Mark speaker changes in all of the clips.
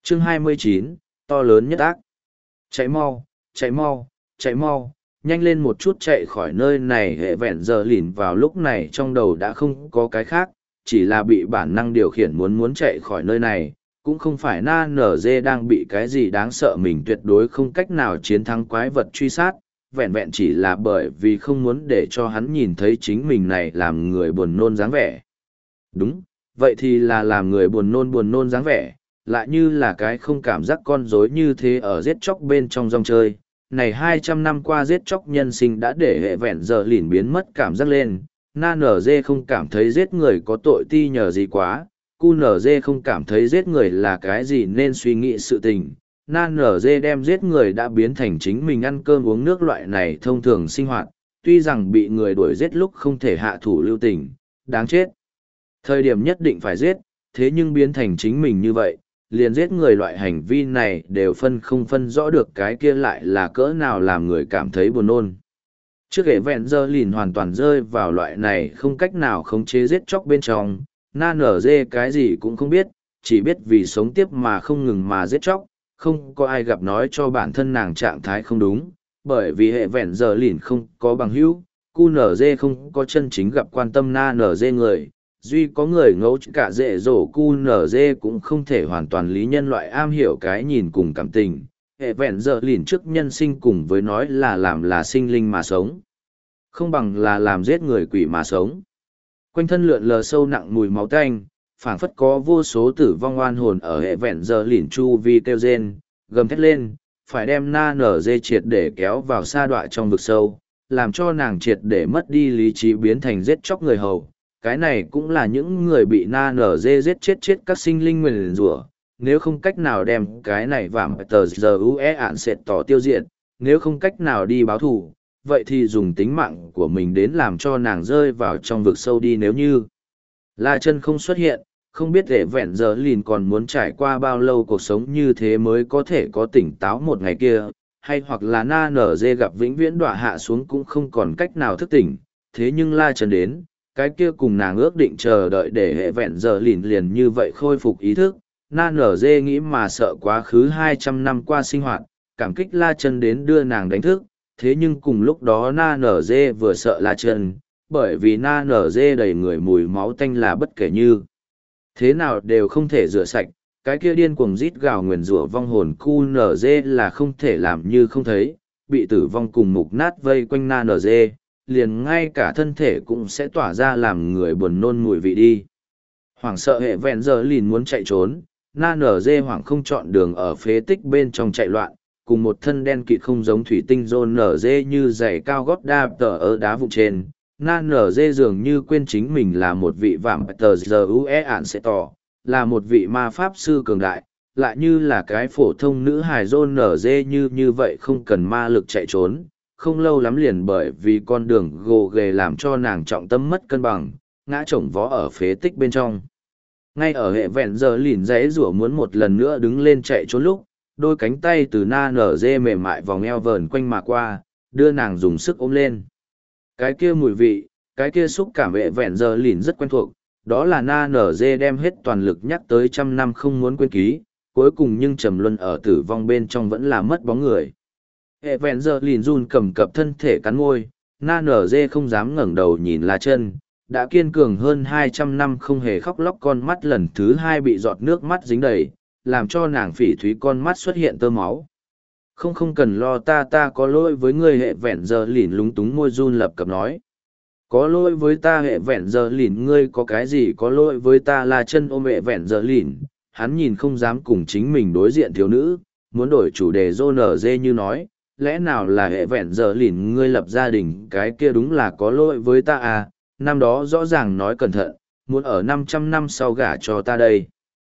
Speaker 1: Chương 29, to lớn nhất ác. Chạy mau, chạy mau, chạy mau, nhanh lên một chút chạy khỏi nơi này. Hệ vẹn giờ lìn vào lúc này trong đầu đã không có cái khác, chỉ là bị bản năng điều khiển muốn chạy khỏi nơi này. Cũng không phải na nở dê đang bị cái gì đáng sợ mình tuyệt đối không cách nào chiến thắng quái vật truy sát, vẹn vẹn chỉ là bởi vì không muốn để cho hắn nhìn thấy chính mình này làm người buồn nôn dáng vẻ. Đúng, vậy thì là làm người buồn nôn dáng vẻ, lại như là cái không cảm giác con rối như thế ở giết chóc bên trong dòng chơi. Này 200 năm qua giết chóc nhân sinh đã để hệ vẹn giờ lìn biến mất cảm giác lên, na nở dê không cảm thấy giết người có tội ti nhờ gì quá, cu nở dê không cảm thấy giết người là cái gì nên suy nghĩ sự tình. Na nở dê đem giết người đã biến thành chính mình ăn cơm uống nước loại này thông thường sinh hoạt, tuy rằng bị người đuổi giết lúc không thể hạ thủ lưu tình, đáng chết. Thời điểm nhất định phải giết, thế nhưng biến thành chính mình như vậy, liền giết người loại hành vi này đều không phân rõ được cái kia lại là cỡ nào làm người cảm thấy buồn nôn. Trước hệ vẹn giờ lìn hoàn toàn rơi vào loại này không cách nào khống chế giết chóc bên trong, na nở dê cái gì cũng không biết, chỉ biết vì sống tiếp mà không ngừng mà giết chóc, không có ai gặp nói cho bản thân nàng trạng thái không đúng, bởi vì hệ vẹn giờ lìn không có bằng hữu, cu nở dê không có chân chính gặp quan tâm na nở dê người, duy có người ngấu cả dễ dỗ cu nở dê cũng không thể hoàn toàn lý nhân loại am hiểu cái nhìn cùng cảm tình. Hệ vẹn giờ lìn trước nhân sinh cùng với nói là làm là sinh linh mà sống, không bằng là làm giết người quỷ mà sống. Quanh thân lượn lờ sâu nặng mùi máu tanh, phảng phất có vô số tử vong oan hồn ở hệ vẹn giờ lìn chu vi kêu rên, gầm thét lên, phải đem na nở dê triệt để kéo vào sa đọa trong vực sâu, làm cho nàng triệt để mất đi lý trí biến thành giết chóc người hầu. Cái này cũng là những người bị na nở dê giết chết các sinh linh nguyền rủa. Nếu không cách nào đem cái này vảm tờ giờ ue ạn sệt tỏ tiêu diệt, nếu không cách nào đi báo thù, vậy thì dùng tính mạng của mình đến làm cho nàng rơi vào trong vực sâu đi. Nếu như La Chân không xuất hiện, không biết hệ vẹn giờ lìn còn muốn trải qua bao lâu cuộc sống như thế mới có thể có tỉnh táo một ngày kia, hay hoặc là na nở dê gặp vĩnh viễn đọa hạ xuống cũng không còn cách nào thức tỉnh. Thế nhưng La Chân đến, cái kia cùng nàng ước định chờ đợi để hệ vẹn giờ lìn liền như vậy khôi phục ý thức. Na nở dê nghĩ mà sợ quá khứ 200 năm qua sinh hoạt, cảm kích La Chân đến đưa nàng đánh thức. Thế nhưng cùng lúc đó na nở dê vừa sợ La Chân, bởi vì na nở dê đầy người mùi máu tanh là bất kể như thế nào đều không thể rửa sạch. Cái kia điên cuồng rít gào nguyền rủa vong hồn cu nở dê là không thể làm như không thấy, bị tử vong cùng mục nát vây quanh na nở dê, liền ngay cả thân thể cũng sẽ tỏa ra làm người buồn nôn mùi vị đi. Hoảng sợ hệ vẹn giờ lìn muốn chạy trốn, na nở dê hoảng không chọn đường ở phế tích bên trong chạy loạn, cùng một thân đen kịt không giống thủy tinh rôn nở dê như giày cao gót đạp tờ ở đá vụn trên. Na nở dê dường như quên chính mình là một vị vạm tờ giờ ue ạn sẽ tỏ, là một vị ma pháp sư cường đại, lại như là cái phổ thông nữ hài rôn nở dê như vậy không cần ma lực chạy trốn. Không lâu lắm liền bởi vì con đường gồ ghề làm cho nàng trọng tâm mất cân bằng, ngã chồng vó ở phế tích bên trong. Ngay ở hệ vẹn giờ lìn giấy rủa muốn một lần nữa đứng lên chạy trốn lúc, đôi cánh tay từ na nở dê mềm mại vòng eo vờn quanh mà qua, đưa nàng dùng sức ôm lên. Cái kia mùi vị, cái kia xúc cảm hệ vẹn giờ lìn rất quen thuộc, đó là na nở dê đem hết toàn lực nhắc tới 100 năm không muốn quên ký, cuối cùng nhưng trầm luân ở tử vong bên trong vẫn là mất bóng người. Hệ vẹn giờ lìn run cầm cập thân thể cắn môi, na nở dê không dám ngẩng đầu nhìn La Chân, đã kiên cường hơn 200 năm không hề khóc lóc con mắt lần thứ hai bị giọt nước mắt dính đầy, làm cho nàng phỉ thúy con mắt xuất hiện tơ máu. Không cần lo, ta có lỗi với ngươi. Hệ vẹn giờ lìn lúng túng môi run lập cập nói. Có lỗi với ta? Hệ vẹn giờ lìn, ngươi có cái gì có lỗi với ta? La Chân ôm hệ vẹn giờ lìn, hắn nhìn không dám cùng chính mình đối diện thiếu nữ, muốn đổi chủ đề rô nở dê như nói, lẽ nào là hệ vẹn giờ lìn ngươi lập gia đình cái kia đúng là có lỗi với ta à, năm đó rõ ràng nói cẩn thận, muốn ở 500 năm sau gả cho ta đây.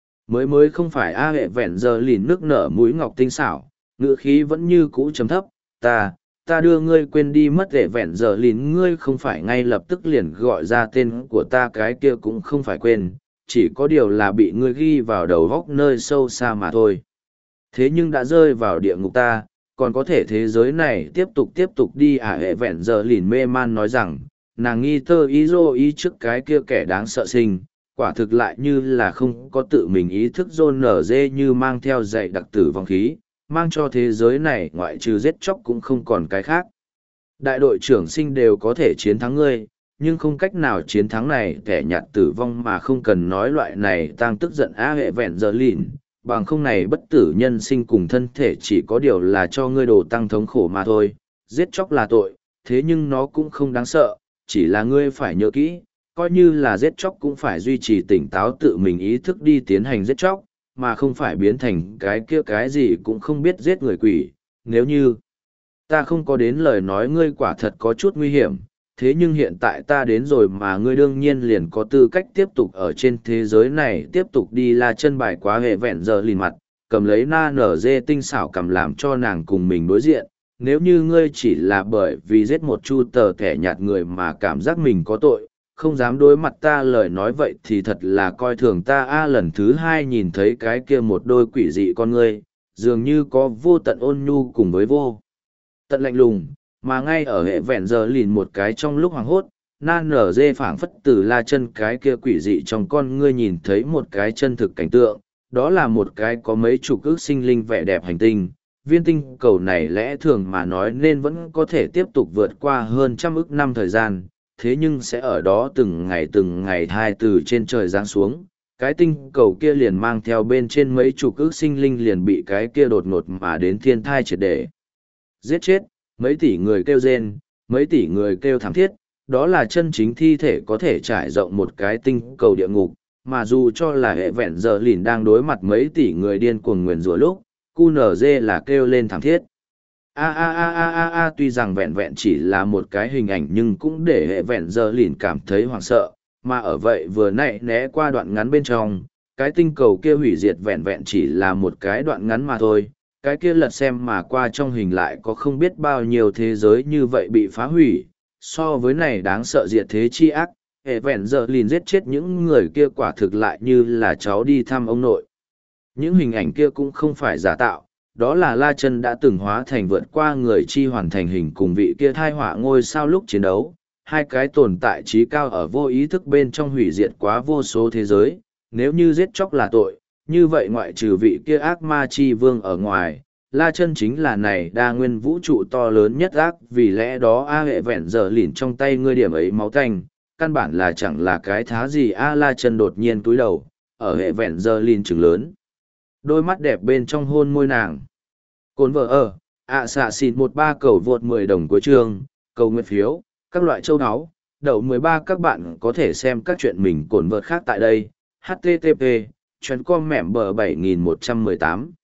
Speaker 1: Mới không phải a. Hệ vẹn giờ lìn nước nở mũi ngọc tinh xảo, ngữ khí vẫn như cũ trầm thấp, ta đưa ngươi quên đi mất. Hệ vẹn giờ lìn, ngươi không phải ngay lập tức liền gọi ra tên của ta, cái kia cũng không phải quên, chỉ có điều là bị ngươi ghi vào đầu góc nơi sâu xa mà thôi. Thế nhưng đã rơi vào địa ngục ta, còn có thể thế giới này tiếp tục đi à? Hệ vẹn giờ lìn mê man nói rằng, nàng nghi tơ ý dô ý trước cái kia kẻ đáng sợ sinh, quả thực lại như là không có tự mình ý thức rôn nở dê như mang theo dạy đặc tử vong khí, mang cho thế giới này ngoại trừ giết chóc cũng không còn cái khác. Đại đội trưởng sinh đều có thể chiến thắng ngươi, nhưng không cách nào chiến thắng này kẻ nhạt tử vong mà không cần nói loại này tăng tức giận á hệ vẹn giờ lìn, bằng không này bất tử nhân sinh cùng thân thể chỉ có điều là cho ngươi đồ tăng thống khổ mà thôi. Giết chóc là tội, thế nhưng nó cũng không đáng sợ, chỉ là ngươi phải nhớ kỹ, coi như là giết chóc cũng phải duy trì tỉnh táo tự mình ý thức đi tiến hành giết chóc, mà không phải biến thành cái kia cái gì cũng không biết giết người quỷ. Nếu như ta không có đến lời nói ngươi quả thật có chút nguy hiểm, thế nhưng hiện tại ta đến rồi mà ngươi đương nhiên liền có tư cách tiếp tục ở trên thế giới này tiếp tục đi la chân bài quá hệ vẹn giờ lìn mặt, cầm lấy na nở dê tinh xảo cầm làm cho nàng cùng mình đối diện. Nếu như ngươi chỉ là bởi vì giết một chu tờ kẻ nhạt người mà cảm giác mình có tội, không dám đối mặt ta lời nói vậy thì thật là coi thường ta a. Lần thứ hai nhìn thấy cái kia một đôi quỷ dị con ngươi, dường như có vô tận ôn nhu cùng với vô tận lạnh lùng, mà ngay ở hệ vẹn giờ lìn một cái trong lúc hoàng hốt, nan nở dê phảng phất từ la chân cái kia quỷ dị trong con ngươi nhìn thấy một cái chân thực cảnh tượng, đó là một cái có mấy chục ước sinh linh vẻ đẹp hành tinh. Viên tinh cầu này lẽ thường mà nói nên vẫn có thể tiếp tục vượt qua hơn 100 ức năm thời gian, thế nhưng sẽ ở đó từng ngày hai từ trên trời giáng xuống. Cái tinh cầu kia liền mang theo bên trên mấy chục ước sinh linh liền bị cái kia đột ngột mà đến thiên thai triệt để giết chết, mấy tỷ người kêu rên, mấy tỷ người kêu thảm thiết, đó là chân chính thi thể có thể trải rộng một cái tinh cầu địa ngục, mà dù cho là hệ vẹn giờ lìn đang đối mặt mấy tỷ người điên cuồng nguyền rủa lúc, QNZ là kêu lên thảm thiết. Tuy rằng vẹn vẹn chỉ là một cái hình ảnh nhưng cũng để hệ vẹn giờ lìn cảm thấy hoảng sợ, mà ở vậy vừa nãy né qua đoạn ngắn bên trong, cái tinh cầu kia hủy diệt vẹn vẹn chỉ là một cái đoạn ngắn mà thôi. Cái kia lật xem mà qua trong hình lại có không biết bao nhiêu thế giới như vậy bị phá hủy, so với này đáng sợ diệt thế chi ác, hệ vẹn giờ lìn giết chết những người kia quả thực lại như là cháu đi thăm ông nội. Những hình ảnh kia cũng không phải giả tạo, đó là La Chân đã từng hóa thành vượt qua người chi hoàn thành hình cùng vị kia thai họa ngôi sao lúc chiến đấu, hai cái tồn tại trí cao ở vô ý thức bên trong hủy diệt quá vô số thế giới, nếu như giết chóc là tội, như vậy ngoại trừ vị kia ác ma chi vương ở ngoài, La Chân chính là này đa nguyên vũ trụ to lớn nhất ác, vì lẽ đó hệ vẹn giờ lìn trong tay ngươi điểm ấy máu tanh, căn bản là chẳng là cái thá gì La Chân đột nhiên cúi đầu, ở hệ vẹn giờ lìn trừng lớn. Đôi mắt đẹp bên trong hôn môi nàng. Cồn vợ ở, xạ xịt 13 cầu vượt 10 đồng cuối chương, cầu nguyện phiếu, các loại châu áo, đậu 13 các bạn có thể xem các chuyện mình cồn vợt khác tại đây. HTTP, chuyến com mẻm bờ 7118.